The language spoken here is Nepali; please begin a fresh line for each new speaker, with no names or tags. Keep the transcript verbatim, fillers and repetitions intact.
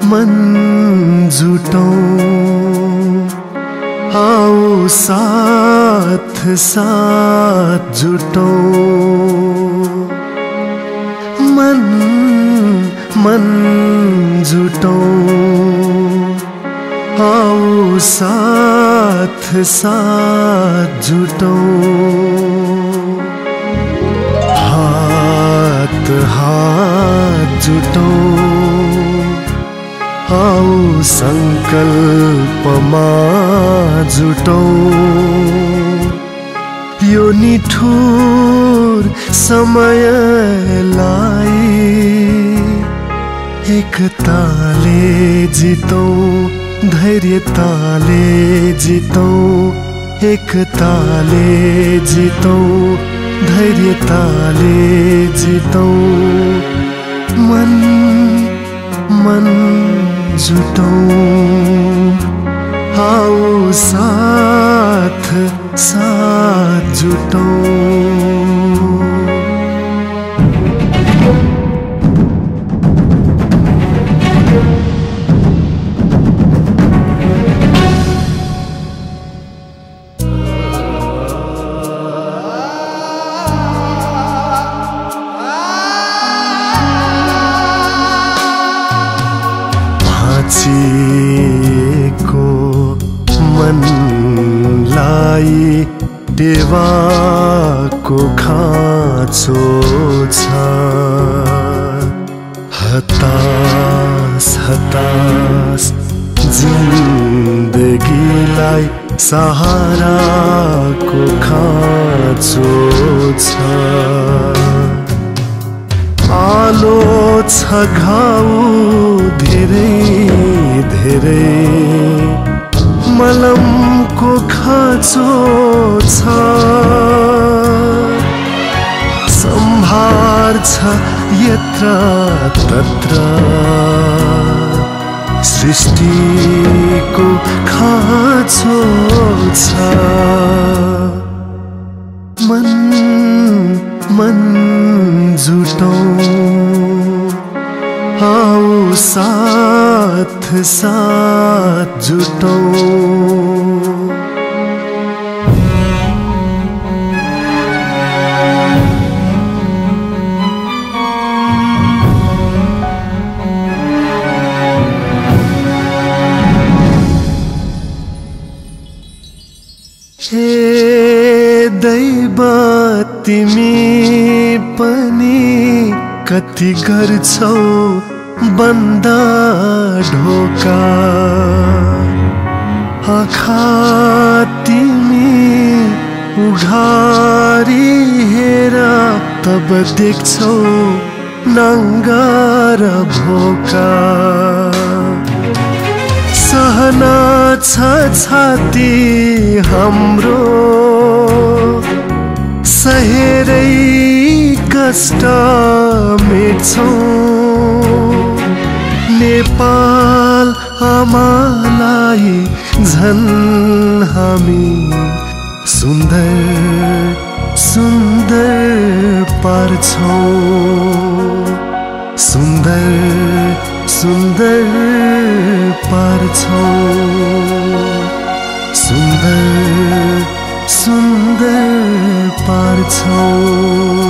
मन जुटौं आओ साथ साथ जुटौं मन मन जुटौं आओ साथ साथ जुटौं हाथ हाथ जुटौं आओ संकल्पमा जुटौं यो निठुर समयलाई एकताले जितौं धैर्यताले जितौं एकताले जितौं धैर्यताले जितौं मन मन जुटौं आओ साथ साथ जुटौं भाँचिएको मनलाई टेवाको खाँचो छ हतास हतास जिन्दगीलाई सहाराको खाँचो छ आलो छ घाउ धेरै धेरै मलमको खाँचो छ सम्भार छ यत्र तत्र सृष्टिको खाँचो छ मन मन जुटौं आओ साथ साथ जुटौं हे दैव तिमी पनि कति गर्छौ बन्द ढोका आँखा तिमी उघारी हेर तब देख्छौ नङ्गा र भोका सहना छ छाती हाम्रो सहेरै कष्ट मेट्छौं नेपाल आमालाई झन् हामी सुन्दर सुन्दर पार्छौं सुन्दर सुन्दर पार्छौं सुन्दर सुन्दर पार्छौं